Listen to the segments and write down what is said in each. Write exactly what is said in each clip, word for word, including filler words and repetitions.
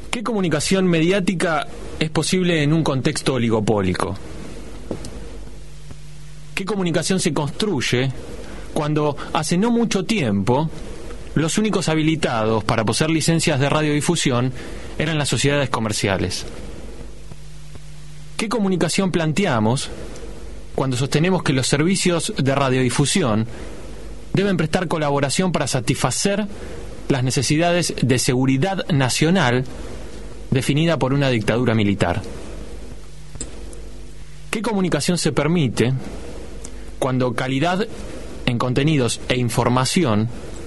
¿Qué comunicación mediática es posible en un contexto oligopólico? ¿Qué comunicación se construye cuando hace no mucho tiempo los únicos habilitados para poseer licencias de radiodifusión eran las sociedades comerciales? ¿Qué comunicación planteamos cuando sostenemos que los servicios de radiodifusión deben prestar colaboración para satisfacer las necesidades de seguridad nacional definida por una dictadura militar? ¿Qué comunicación se permite cuando calidad en contenidos e información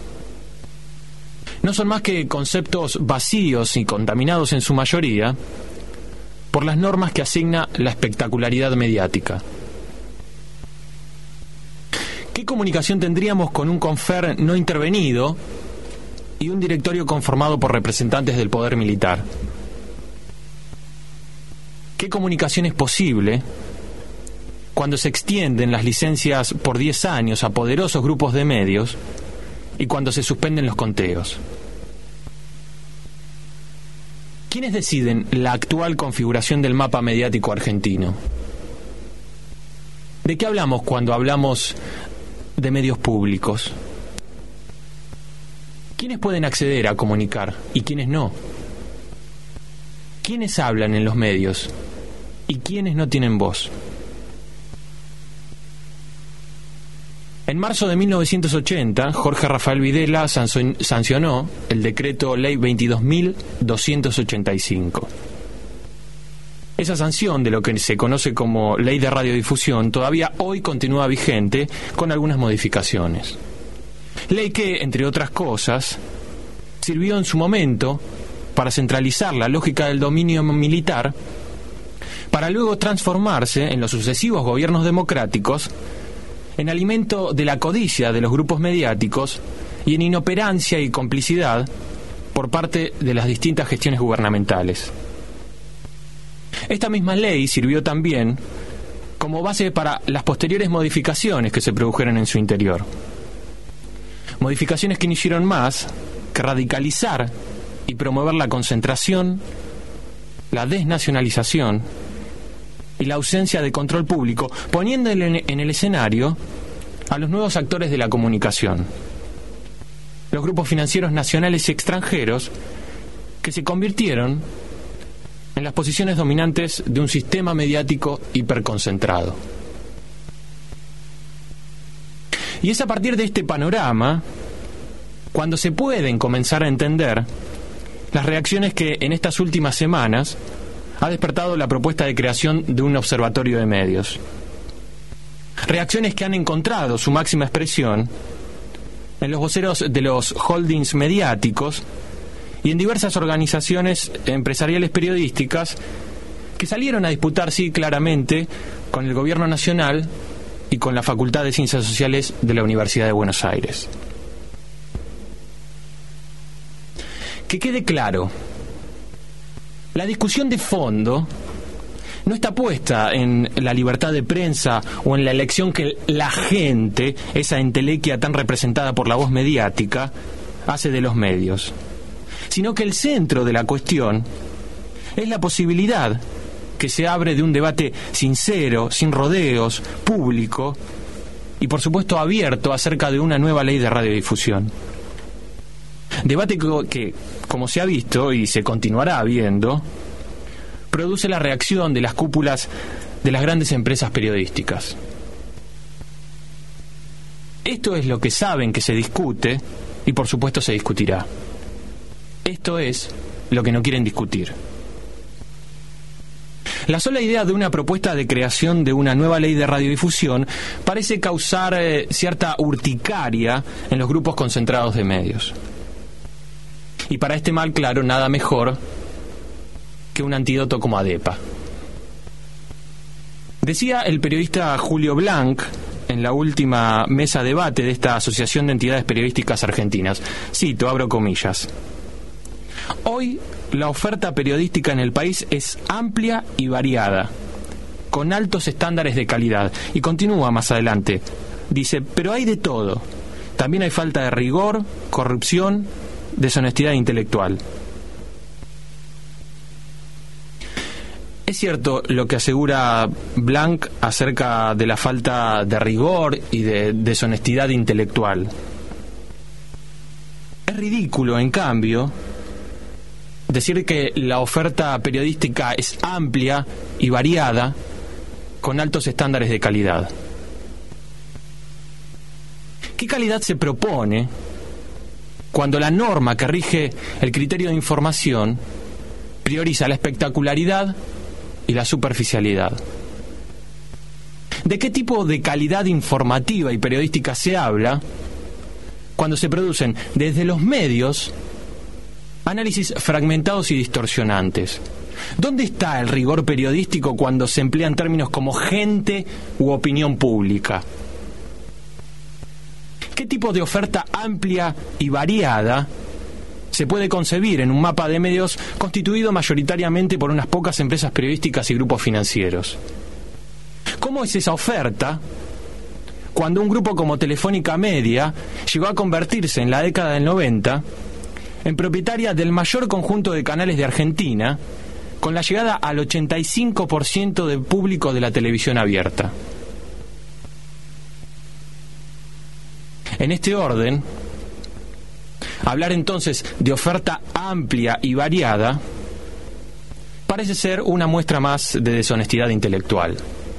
no son más que conceptos vacíos y contaminados en su mayoría por las normas que asigna la espectacularidad mediática? ¿Qué comunicación tendríamos con un Confer no intervenido y un directorio conformado por representantes del poder militar? ¿Qué comunicación es posible cuando se extienden las licencias por diez años a poderosos grupos de medios y cuando se suspenden los conteos? ¿Quiénes deciden la actual configuración del mapa mediático argentino? ¿De qué hablamos cuando hablamos de medios públicos? ¿Quiénes pueden acceder a comunicar y quiénes no? ¿Quiénes hablan en los medios y quiénes no tienen voz? En marzo de mil novecientos ochenta, Jorge Rafael Videla sancionó el decreto ley veintidós mil doscientos ochenta y cinco. Esa sanción, de lo que se conoce como Ley de Radiodifusión, todavía hoy continúa vigente con algunas modificaciones. Ley que, entre otras cosas, sirvió en su momento para centralizar la lógica del dominio militar, para luego transformarse en los sucesivos gobiernos democráticos en alimento de la codicia de los grupos mediáticos y en inoperancia y complicidad por parte de las distintas gestiones gubernamentales. Esta misma ley sirvió también como base para las posteriores modificaciones que se produjeron en su interior. Modificaciones que no hicieron más que radicalizar y promover la concentración, la desnacionalización y la ausencia de control público, poniendo en el escenario a los nuevos actores de la comunicación, los grupos financieros nacionales y extranjeros que se convirtieron en las posiciones dominantes de un sistema mediático hiperconcentrado. Y es a partir de este panorama cuando se pueden comenzar a entender las reacciones que en estas últimas semanas ha despertado la propuesta de creación de un observatorio de medios. Reacciones que han encontrado su máxima expresión en los voceros de los holdings mediáticos y en diversas organizaciones empresariales periodísticas que salieron a disputar, sí, claramente, con el Gobierno Nacional y con la Facultad de Ciencias Sociales de la Universidad de Buenos Aires. Que quede claro, la discusión de fondo no está puesta en la libertad de prensa o en la elección que la gente, esa entelequia tan representada por la voz mediática, hace de los medios, sino que el centro de la cuestión es la posibilidad que se abre de un debate sincero, sin rodeos, público y por supuesto abierto acerca de una nueva ley de radiodifusión. Debate que, que, como se ha visto y se continuará viendo, produce la reacción de las cúpulas de las grandes empresas periodísticas. Esto es lo que saben que se discute y por supuesto se discutirá. Esto es lo que no quieren discutir. La sola idea de una propuesta de creación de una nueva ley de radiodifusión parece causar eh, cierta urticaria en los grupos concentrados de medios. Y para este mal, claro, nada mejor que un antídoto como ADEPA. Decía el periodista Julio Blanc en la última mesa debate de esta Asociación de Entidades Periodísticas Argentinas, cito, abro comillas: hoy la oferta periodística en el país es amplia y variada, con altos estándares de calidad. Y continúa más adelante, dice, pero hay de todo. También hay falta de rigor, corrupción, deshonestidad intelectual. Es cierto lo que asegura Blanc acerca de la falta de rigor y de deshonestidad intelectual. Es ridículo, en cambio, decir que la oferta periodística es amplia y variada, con altos estándares de calidad. ¿Qué calidad se propone cuando la norma que rige el criterio de información prioriza la espectacularidad y la superficialidad? ¿De qué tipo de calidad informativa y periodística se habla cuando se producen desde los medios análisis fragmentados y distorsionantes? ¿Dónde está el rigor periodístico cuando se emplean términos como gente u opinión pública? ¿Qué tipo de oferta amplia y variada se puede concebir en un mapa de medios constituido mayoritariamente por unas pocas empresas periodísticas y grupos financieros? ¿Cómo es esa oferta cuando un grupo como Telefónica Media llegó a convertirse en la década del noventa en propietaria del mayor conjunto de canales de Argentina, con la llegada al ochenta y cinco por ciento del público de la televisión abierta? En este orden, hablar entonces de oferta amplia y variada parece ser una muestra más de deshonestidad intelectual.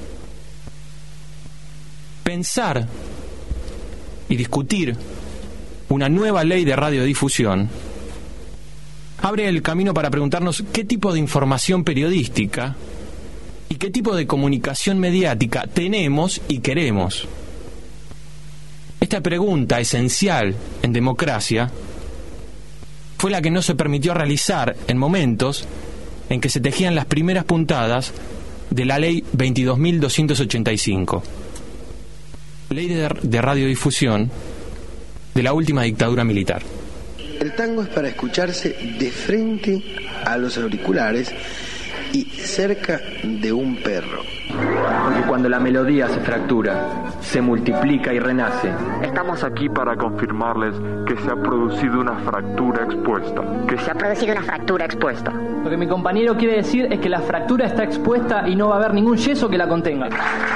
Pensar y discutir una nueva ley de radiodifusión abre el camino para preguntarnos qué tipo de información periodística y qué tipo de comunicación mediática tenemos y queremos. Esta pregunta esencial en democracia fue la que no se permitió realizar en momentos en que se tejían las primeras puntadas de la ley veintidós mil doscientos ochenta y cinco, ley de, de radiodifusión de la última dictadura militar. El tango es para escucharse de frente a los auriculares y cerca de un perro. Porque cuando la melodía se fractura, se multiplica y renace. Estamos aquí para confirmarles que se ha producido una fractura expuesta. Que se ha producido una fractura expuesta. Lo que mi compañero quiere decir es que la fractura está expuesta y no va a haber ningún yeso que la contenga.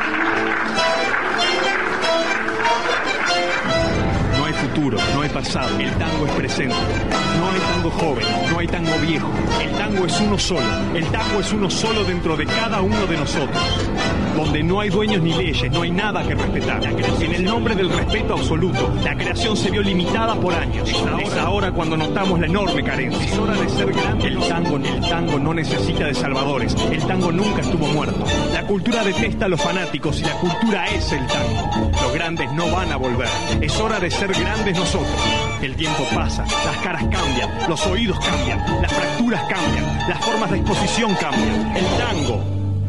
No hay futuro, no hay pasado. El tango es presente. No hay tango joven, no hay tango viejo. El tango es uno solo. El tango es uno solo dentro de cada uno de nosotros. Donde no hay dueños ni leyes, no hay nada que respetar. En el nombre del respeto absoluto, la creación se vio limitada por años. Es ahora cuando notamos la enorme carencia. Es hora de ser grande. El tango, el tango no necesita de salvadores. El tango nunca estuvo muerto. La cultura detesta a los fanáticos y la cultura es el tango. Los grandes no van a volver. Es hora de ser grandes nosotros. El tiempo pasa, las caras cambian, los oídos cambian, las fracturas cambian, las formas de exposición cambian. El tango.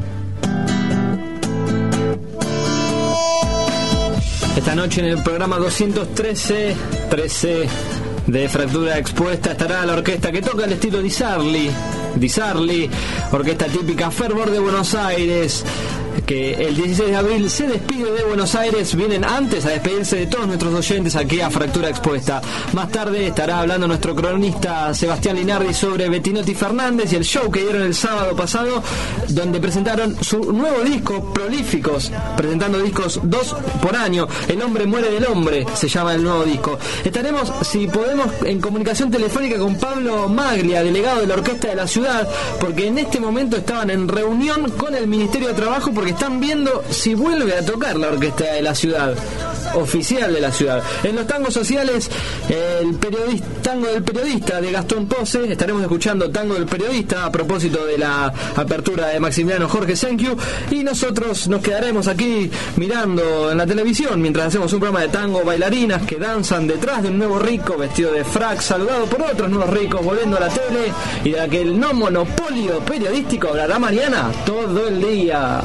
Esta noche en el programa doscientos trece, trece de Fractura Expuesta, estará la orquesta que toca el estilo Di Sarli, Di Sarli, orquesta típica Fervor de Buenos Aires, que el dieciséis de abril se despide de Buenos Aires. Vienen antes a despedirse de todos nuestros oyentes aquí a Fractura Expuesta. Más tarde estará hablando nuestro cronista Sebastián Linardi sobre Bettinotti Fernández y el show que dieron el sábado pasado, donde presentaron su nuevo disco, Prolíficos, presentando discos dos por año. El hombre muere del hombre, se llama el nuevo disco. Estaremos, si podemos, en comunicación telefónica con Pablo Maglia, delegado de la Orquesta de la Ciudad, porque en este momento estaban en reunión con el Ministerio de Trabajo porque están viendo si vuelve a tocar la Orquesta de la Ciudad, oficial de la ciudad. En los tangos sociales, el periodista, tango del periodista de Gastón Pose, estaremos escuchando Tango del Periodista a propósito de la apertura de Maximiliano Jorge Senkiu, y nosotros nos quedaremos aquí mirando en la televisión mientras hacemos un programa de tango, bailarinas que danzan detrás de un nuevo rico vestido de frac, saludado por otros nuevos ricos volviendo a la tele, y de aquel no monopolio periodístico hablará mañana todo el día.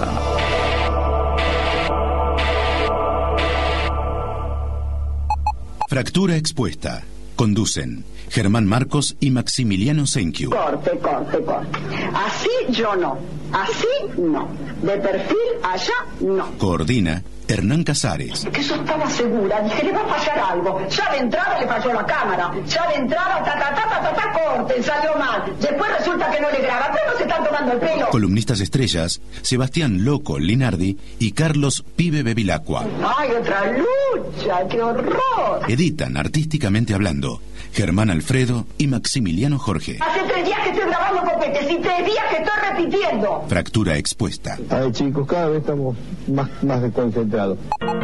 Fractura Expuesta. Conducen Germán Marcos y Maximiliano Senkiu. Corte, corte, corte. Así yo no. Así no. De perfil allá no. Coordina Hernán Casares. Que yo estaba segura, dije, le va a fallar algo. Ya de entrada le falló la cámara. Ya de entrada, ta, ta, ta, ta, ta, ta, corte, salió mal. Después resulta que no le graba. ¿Cómo se tanto tomando el pelo. Columnistas estrellas, Sebastián Loco Linardi y Carlos Pibe Bevilacqua. ¡Ay, otra lucha! ¡Qué horror! Editan, artísticamente hablando, Germán Alfredo y Maximiliano Jorge. Hace tres días que estoy grabando copetes y tres días que estoy repitiendo. Fractura expuesta. A ver, chicos, cada vez estamos más, más desconcentrados.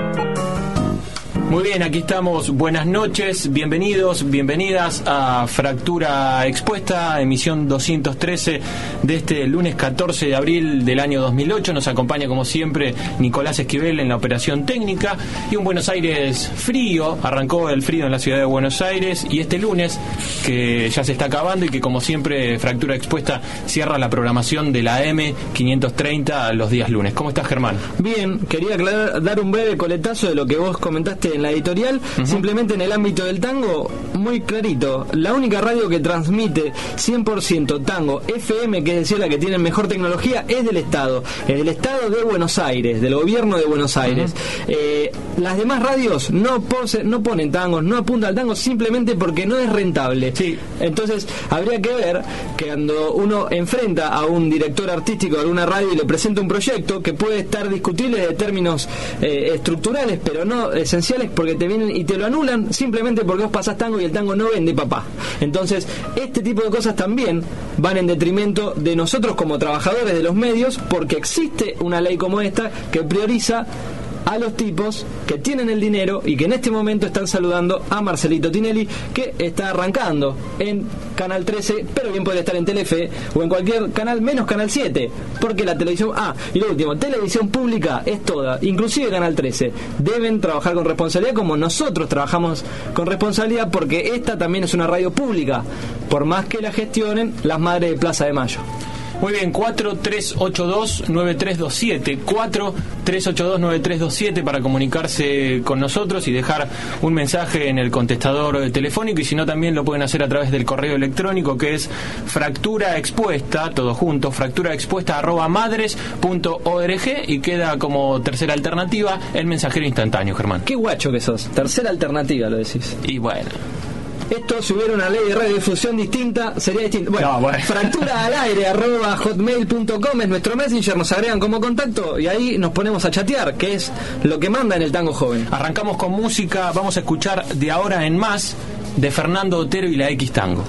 Muy bien, aquí estamos. Buenas noches, bienvenidos, bienvenidas a Fractura Expuesta, emisión doscientos trece de este lunes catorce de abril del año dos mil ocho. Nos acompaña como siempre Nicolás Esquivel en la operación técnica y un Buenos Aires frío. Arrancó el frío en la ciudad de Buenos Aires y este lunes, que ya se está acabando y que como siempre Fractura Expuesta cierra la programación de la A M quinientos treinta los días lunes. ¿Cómo estás, Germán? Bien, quería aclarar, dar un breve coletazo de lo que vos comentaste en la editorial, uh-huh. Simplemente en el ámbito del tango, muy clarito, la única radio que transmite cien por ciento tango F M, que es decir, la que tiene mejor tecnología, es del Estado, es del Estado de Buenos Aires, del gobierno de Buenos Aires. Uh-huh. eh, las demás radios no, pose, no ponen tangos, no apuntan al tango simplemente porque no es rentable. Sí. Entonces, habría que ver que cuando uno enfrenta a un director artístico de alguna radio y le presenta un proyecto que puede estar discutible de términos eh, estructurales, pero no esenciales, porque te vienen y te lo anulan simplemente porque vos pasás tango y el tango no vende, papá. Entonces, este tipo de cosas también van en detrimento de nosotros como trabajadores de los medios, porque existe una ley como esta que prioriza a los tipos que tienen el dinero y que en este momento están saludando a Marcelito Tinelli, que está arrancando en Canal trece, pero bien puede estar en Telefe o en cualquier canal menos Canal siete, porque la televisión... Ah, y lo último, televisión pública es toda, inclusive Canal trece. Deben trabajar con responsabilidad como nosotros trabajamos con responsabilidad, porque esta también es una radio pública, por más que la gestionen las madres de Plaza de Mayo. Muy bien, cuatro tres ocho dos nueve tres dos siete, cuatro tres ocho dos nueve tres dos siete para comunicarse con nosotros y dejar un mensaje en el contestador telefónico, y si no también lo pueden hacer a través del correo electrónico, que es fractura expuesta, todo junto, fractura expuesta arroba madres punto org, y queda como tercera alternativa el mensajero instantáneo. Germán, qué guacho que sos, tercera alternativa lo decís. Y bueno, esto, si hubiera una ley de radiodifusión distinta, sería distinto. Bueno, no, bueno. Fractura al aire arroba hotmail punto com es nuestro messenger, nos agregan como contacto y ahí nos ponemos a chatear, que es lo que manda en el tango joven. Arrancamos con música, vamos a escuchar De Ahora en Más, de Fernando Otero y la X Tango.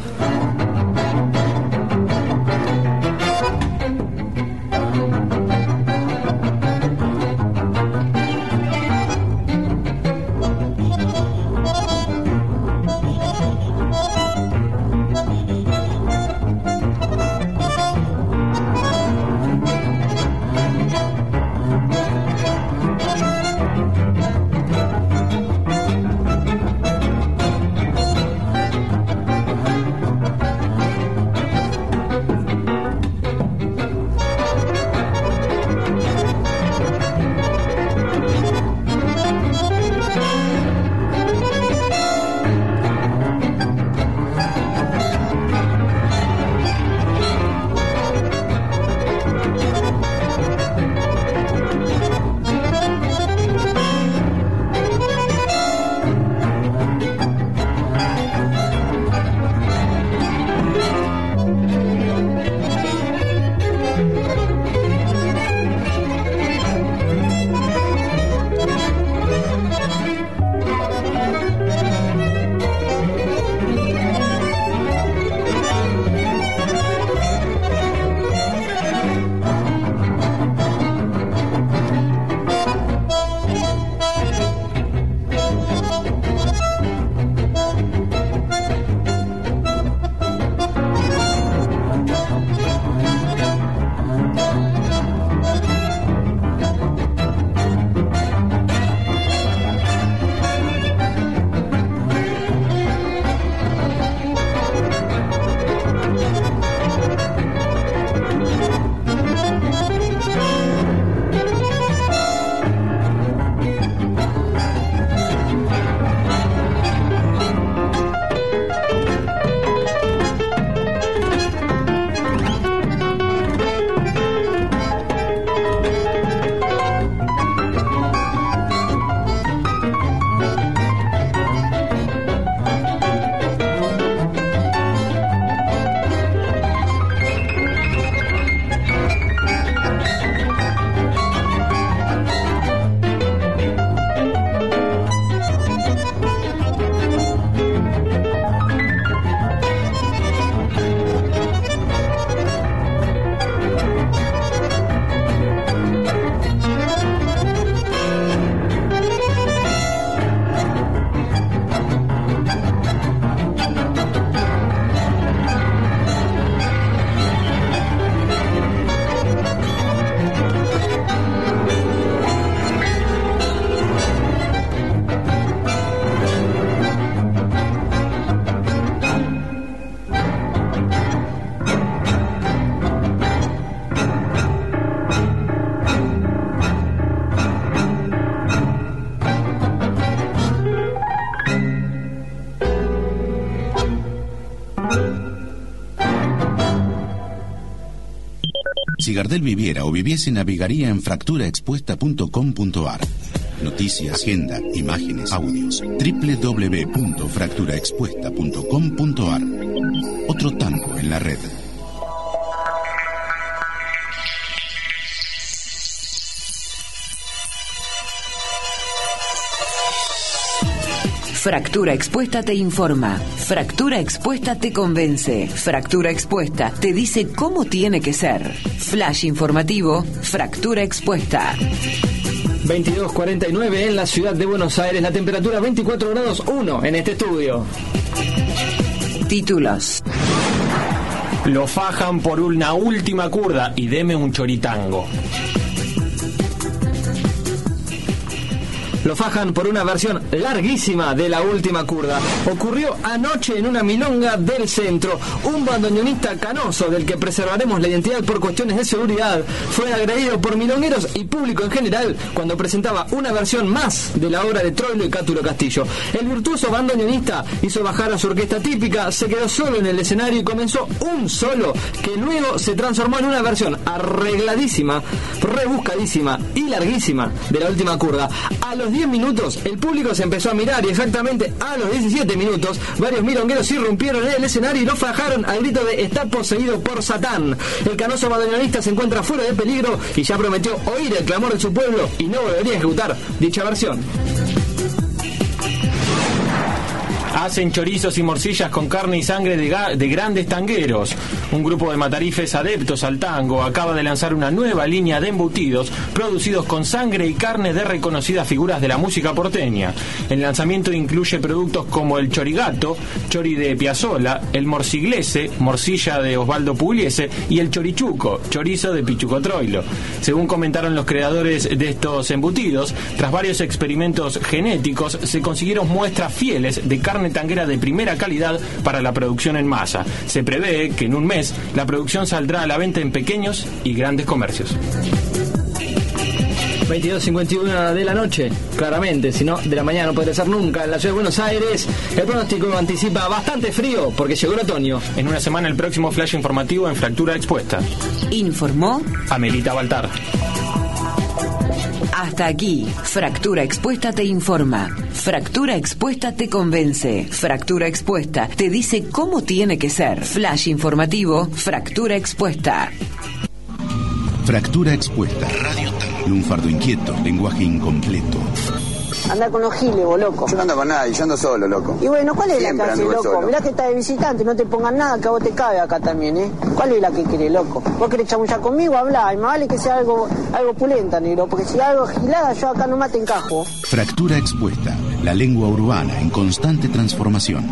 Si Gardel viviera o viviese, navegaría en fractura expuesta punto com punto ar. Noticias, agenda, imágenes, audios. doble u doble u doble u punto fractura expuesta punto com punto ar. Otro tango en la red. Fractura Expuesta te informa. Fractura Expuesta te convence. Fractura Expuesta te dice cómo tiene que ser. Flash informativo, Fractura Expuesta. veintidós cuarenta y nueve en la ciudad de Buenos Aires, la temperatura veinticuatro grados uno en este estudio. Títulos. Lo fajan por una última curda y deme un choritango. Lo fajan por una versión larguísima de La Última Curda. Ocurrió anoche en una milonga del centro. Un bandoneonista canoso, del que preservaremos la identidad por cuestiones de seguridad, fue agredido por milongueros y público en general cuando presentaba una versión más de la obra de Troilo y Cátulo Castillo. El virtuoso bandoneonista hizo bajar a su orquesta típica, se quedó solo en el escenario y comenzó un solo que luego se transformó en una versión arregladísima, rebuscadísima y larguísima de La Última Curda. A los diez minutos el público se empezó a mirar y exactamente a los diecisiete minutos varios milongueros irrumpieron en el escenario y lo fajaron al grito de "está poseído por Satán". El canoso bandoneonista se encuentra fuera de peligro y ya prometió oír el clamor de su pueblo y no volvería a ejecutar dicha versión. Hacen chorizos y morcillas con carne y sangre de, ga- de grandes tangueros. Un grupo de matarifes adeptos al tango acaba de lanzar una nueva línea de embutidos producidos con sangre y carne de reconocidas figuras de la música porteña. El lanzamiento incluye productos como el chorigato, chori de Piazzolla, el morciglese, morcilla de Osvaldo Pugliese, y el chorichuco, chorizo de Pichuco Troilo. Según comentaron los creadores de estos embutidos, tras varios experimentos genéticos se consiguieron muestras fieles de carne tanguera de primera calidad para la producción en masa. Se prevé que en un mes la producción saldrá a la venta en pequeños y grandes comercios. veintidós cincuenta y uno de la noche, claramente, si no, de la mañana no podría ser nunca. En la ciudad de Buenos Aires, el pronóstico anticipa bastante frío porque llegó el otoño. En una semana el próximo flash informativo en Fractura Expuesta. Informó Amelita Baltar. Hasta aquí, Fractura Expuesta te informa. Fractura Expuesta te convence. Fractura Expuesta te dice cómo tiene que ser. Flash informativo, Fractura Expuesta. Fractura Expuesta. Radio Lunfardo inquieto, lenguaje incompleto. Anda con los giles, vos, loco. Yo no ando con nadie, yo ando solo, loco. Y bueno, ¿cuál es Siempre la que hace, loco? solo. Mirá que está de visitante, no te pongan nada, que a vos te cabe acá también, ¿eh? ¿Cuál es la que querés, loco? ¿Vos querés chamullar conmigo? Hablá, y más vale que sea algo, algo pulenta, negro, porque si algo gilada, yo acá nomás te encajo. Fractura Expuesta, la lengua urbana en constante transformación.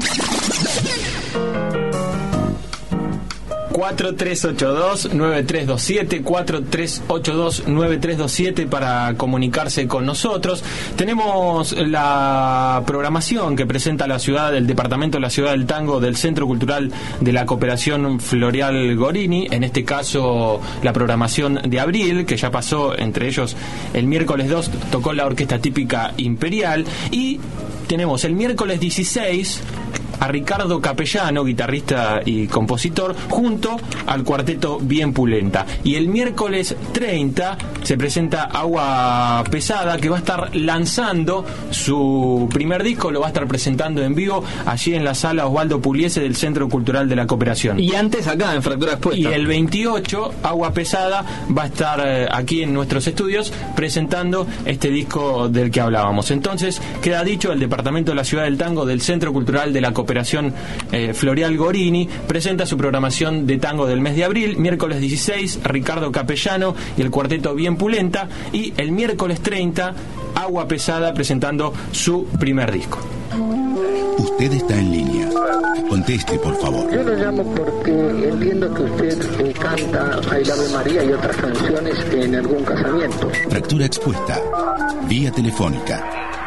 cuatro tres ocho dos nueve tres dos siete, cuatro tres ocho dos nueve tres dos siete para comunicarse con nosotros. Tenemos la programación que presenta la ciudad, el departamento de la Ciudad del Tango del Centro Cultural de la Cooperación Floreal Gorini, en este caso la programación de abril, que ya pasó, entre ellos el miércoles dos tocó la orquesta típica Imperial, y tenemos el miércoles dieciséis a Ricardo Capellano, guitarrista y compositor, junto al cuarteto Bien Pulenta. Y el miércoles treinta se presenta Agua Pesada, que va a estar lanzando su primer disco, lo va a estar presentando en vivo allí en la sala Osvaldo Pugliese del Centro Cultural de la Cooperación. Y antes acá en Fractura Expuesta. Y el veintiocho, Agua Pesada va a estar eh, aquí en nuestros estudios presentando este disco del que hablábamos. Entonces, queda dicho, el Departamento de la Ciudad del Tango del Centro Cultural de la Cooperación Operación eh, Floreal Gorini presenta su programación de tango del mes de abril. Miércoles dieciséis, Ricardo Capellano y el cuarteto Bien Pulenta, y el miércoles treinta, Agua Pesada presentando su primer disco. Usted está en línea. Conteste, por favor. Yo lo llamo porque entiendo que usted eh, canta Ay Ave María y otras canciones en algún casamiento. Fractura Expuesta. Vía telefónica.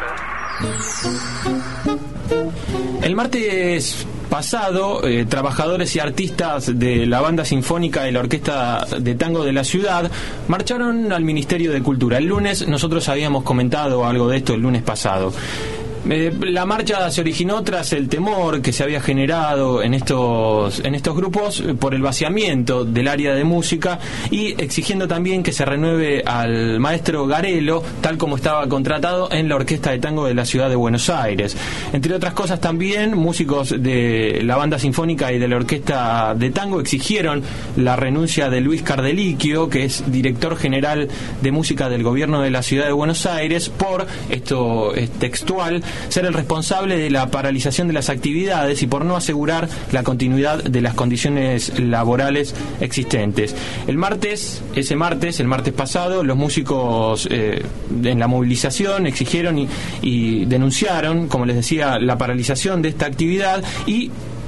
El martes pasado, eh, trabajadores y artistas de la banda sinfónica de la Orquesta de Tango de la Ciudad marcharon al Ministerio de Cultura. El lunes nosotros habíamos comentado algo de esto el lunes pasado. Eh, la marcha se originó tras el temor que se había generado en estos en estos grupos por el vaciamiento del área de música y exigiendo también que se renueve al maestro Garelo tal como estaba contratado en la Orquesta de Tango de la Ciudad de Buenos Aires. Entre otras cosas también, músicos de la Banda Sinfónica y de la Orquesta de Tango exigieron la renuncia de Luis Cardeliquio, que es director general de música del gobierno de la Ciudad de Buenos Aires, por, esto es textual, ser el responsable de la paralización de las actividades y por no asegurar la continuidad de las condiciones laborales existentes. El martes, ese martes, el martes pasado, los músicos eh, en la movilización exigieron y, y denunciaron, como les decía, la paralización de esta actividad y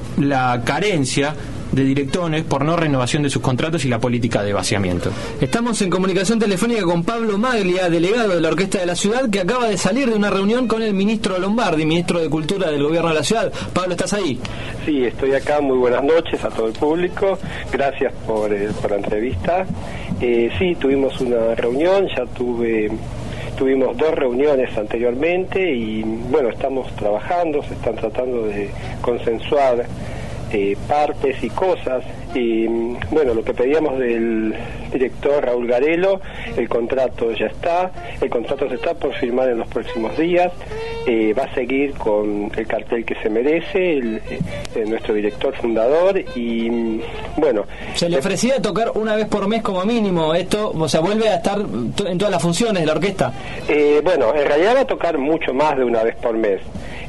la carencia de directores por no renovación de sus contratos y la política de vaciamiento. Estamos en comunicación telefónica con Pablo Maglia, delegado de la Orquesta de la Ciudad, que acaba de salir de una reunión con el ministro Lombardi, ministro de Cultura del Gobierno de la Ciudad. Pablo, ¿estás ahí? Sí, estoy acá. Muy buenas noches a todo el público. Gracias por, eh, por la entrevista. Eh, sí, tuvimos una reunión, ya tuve... Tuvimos dos reuniones anteriormente y bueno, estamos trabajando, se están tratando de consensuar eh, partes y cosas. Y bueno, lo que pedíamos del director Raúl Garelo, el contrato ya está, el contrato se está por firmar en los próximos días, eh, va a seguir con el cartel que se merece, el, el, nuestro director fundador y bueno. Se le ofrecía tocar una vez por mes como mínimo, esto, o sea, vuelve a estar en todas las funciones de la orquesta. Eh, bueno, en realidad va a tocar mucho más de una vez por mes.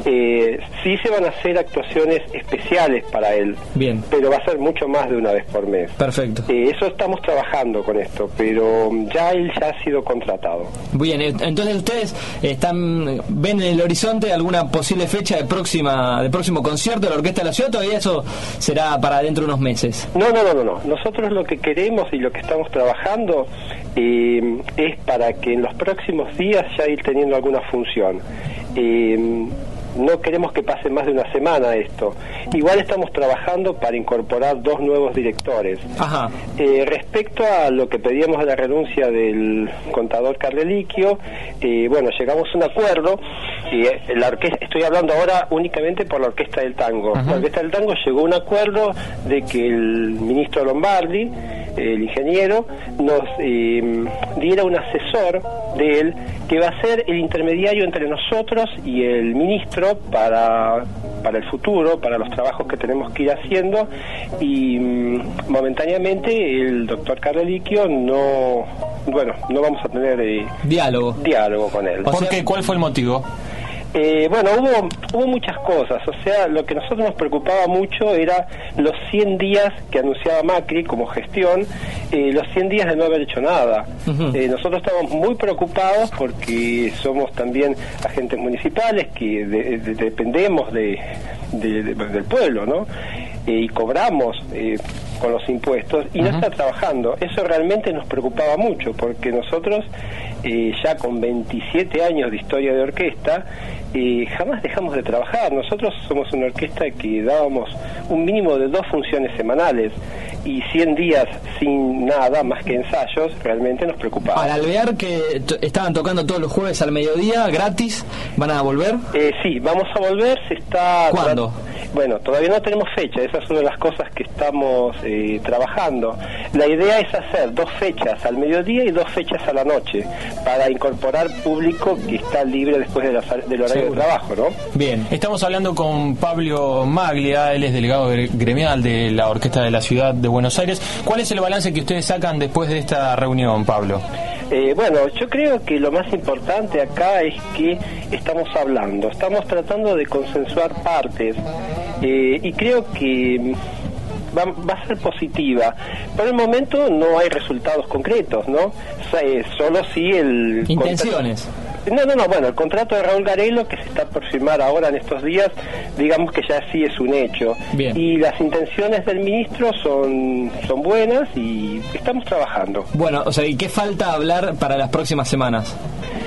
Eh, sí se van a hacer actuaciones especiales para él. Bien. Pero va a ser mucho más de una vez por mes. Perfecto. Eh, eso estamos trabajando con esto, pero ya él ya ha sido contratado. Bien, entonces ustedes están ven en el horizonte alguna posible fecha de próxima de próximo concierto de la Orquesta de la Ciudad, todavía eso será para dentro de unos meses. No, no, no, no, no. Nosotros lo que queremos y lo que estamos trabajando eh, es para que en los próximos días ya ir teniendo alguna función. Eh, No queremos que pase más de una semana esto. Igual estamos trabajando para incorporar dos nuevos directores. Ajá. Eh, respecto a lo que pedíamos de la renuncia del contador Cardeliquio, eh, bueno, llegamos a un acuerdo. Eh, la orquesta, estoy hablando ahora únicamente por la Orquesta del Tango. Ajá. La Orquesta del Tango llegó a un acuerdo de que el ministro Lombardi, el ingeniero, nos eh, diera un asesor de él que va a ser el intermediario entre nosotros y el ministro para para el futuro, para los trabajos que tenemos que ir haciendo y mm, momentáneamente el doctor Cardeliquio no, bueno, no vamos a tener eh, diálogo diálogo con él. ¿Por qué? ¿Cuál fue el motivo? Eh, bueno, hubo, hubo muchas cosas, o sea, lo que a nosotros nos preocupaba mucho era los cien días que anunciaba Macri como gestión, eh, los cien días de no haber hecho nada. Uh-huh. Eh, nosotros estamos muy preocupados porque somos también agentes municipales que de, de, dependemos de, de, de, del pueblo, ¿no? Eh, y cobramos eh, con los impuestos y uh-huh. no está trabajando. Eso realmente nos preocupaba mucho porque nosotros eh, ya con veintisiete años de historia de orquesta eh, jamás dejamos de trabajar. Nosotros somos una orquesta que dábamos un mínimo de dos funciones semanales y cien días sin nada más que ensayos realmente nos preocupaba. Al alvear que t- estaban tocando todos los jueves al mediodía gratis, ¿van a volver? Eh, sí, vamos a volver. Se está ¿Cuándo? Tra- bueno, todavía no tenemos fecha, esa es una de las cosas que estamos eh, trabajando. La idea es hacer dos fechas al mediodía y dos fechas a la noche para incorporar público que está libre después de la, del horario Seguro. de trabajo, ¿no? Bien, estamos hablando con Pablo Maglia, él es delegado gremial de la Orquesta de la Ciudad de Buenos Aires. ¿Cuál es el balance que ustedes sacan después de esta reunión, Pablo? Eh, bueno, yo creo que lo más importante acá es que estamos hablando, estamos tratando de consensuar partes eh, y creo que va, va a ser positiva. Por el momento no hay resultados concretos, ¿no? O sea, eh, solo si el... Intenciones. Contra- No, no, no, bueno, el contrato de Raúl Garelo que se está por firmar ahora en estos días, digamos que ya sí es un hecho. Bien. Y las intenciones del ministro son, son buenas y estamos trabajando. Bueno, o sea, ¿y qué falta hablar para las próximas semanas?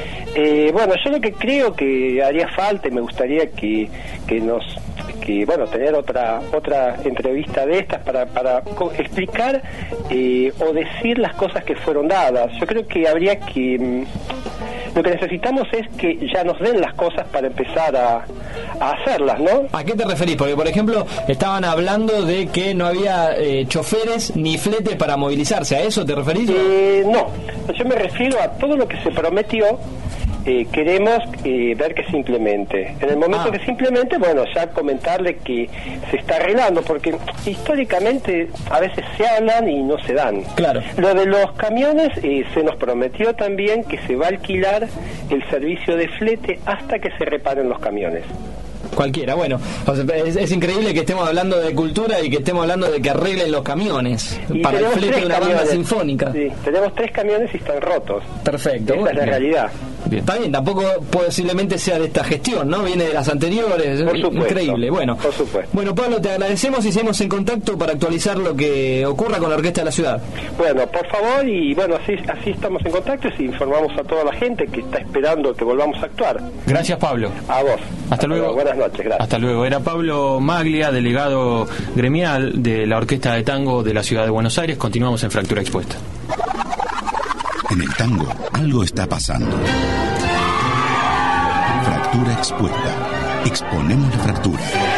Eh, bueno, yo lo que creo que haría falta y me gustaría que, que nos... que bueno, tener otra otra entrevista de estas para, para explicar eh, o decir las cosas que fueron dadas. Yo creo que habría que... Lo que necesitamos es que ya nos den las cosas para empezar a, a hacerlas, ¿no? ¿A qué te referís? Porque, por ejemplo, estaban hablando de que no había eh, choferes ni flete para movilizarse. ¿A eso te referís? Eh, no, yo me refiero a todo lo que se prometió. Eh, queremos eh, ver que se implemente. En el momento ah. que se implemente, bueno, ya comentarle que se está arreglando, porque históricamente a veces se hablan y no se dan. Claro. Lo de los camiones, eh, se nos prometió también que se va a alquilar el servicio de flete hasta que se reparen los camiones. Cualquiera, bueno, o sea, es, es increíble que estemos hablando de cultura y que estemos hablando de que arreglen los camiones y para el flete de una camiones. banda sinfónica. Sí, tenemos tres camiones y están rotos. Perfecto. Esa bueno, es la bien. realidad. Bien. Está bien, tampoco posiblemente sea de esta gestión, ¿no? Viene de las anteriores. Por supuesto. Increíble, bueno. Por supuesto. Bueno, Pablo, te agradecemos y seguimos en contacto para actualizar lo que ocurra con la Orquesta de la Ciudad. Bueno, por favor, y bueno, así, así estamos en contacto y informamos a toda la gente que está esperando que volvamos a actuar. Gracias, Pablo. A vos. Hasta, Hasta luego. luego. Buenas noches, gracias. Hasta luego. Era Pablo Maglia, delegado gremial de la Orquesta de Tango de la Ciudad de Buenos Aires. Continuamos en Fractura Expuesta. En el tango, algo está pasando. Fractura Expuesta. Exponemos la fractura.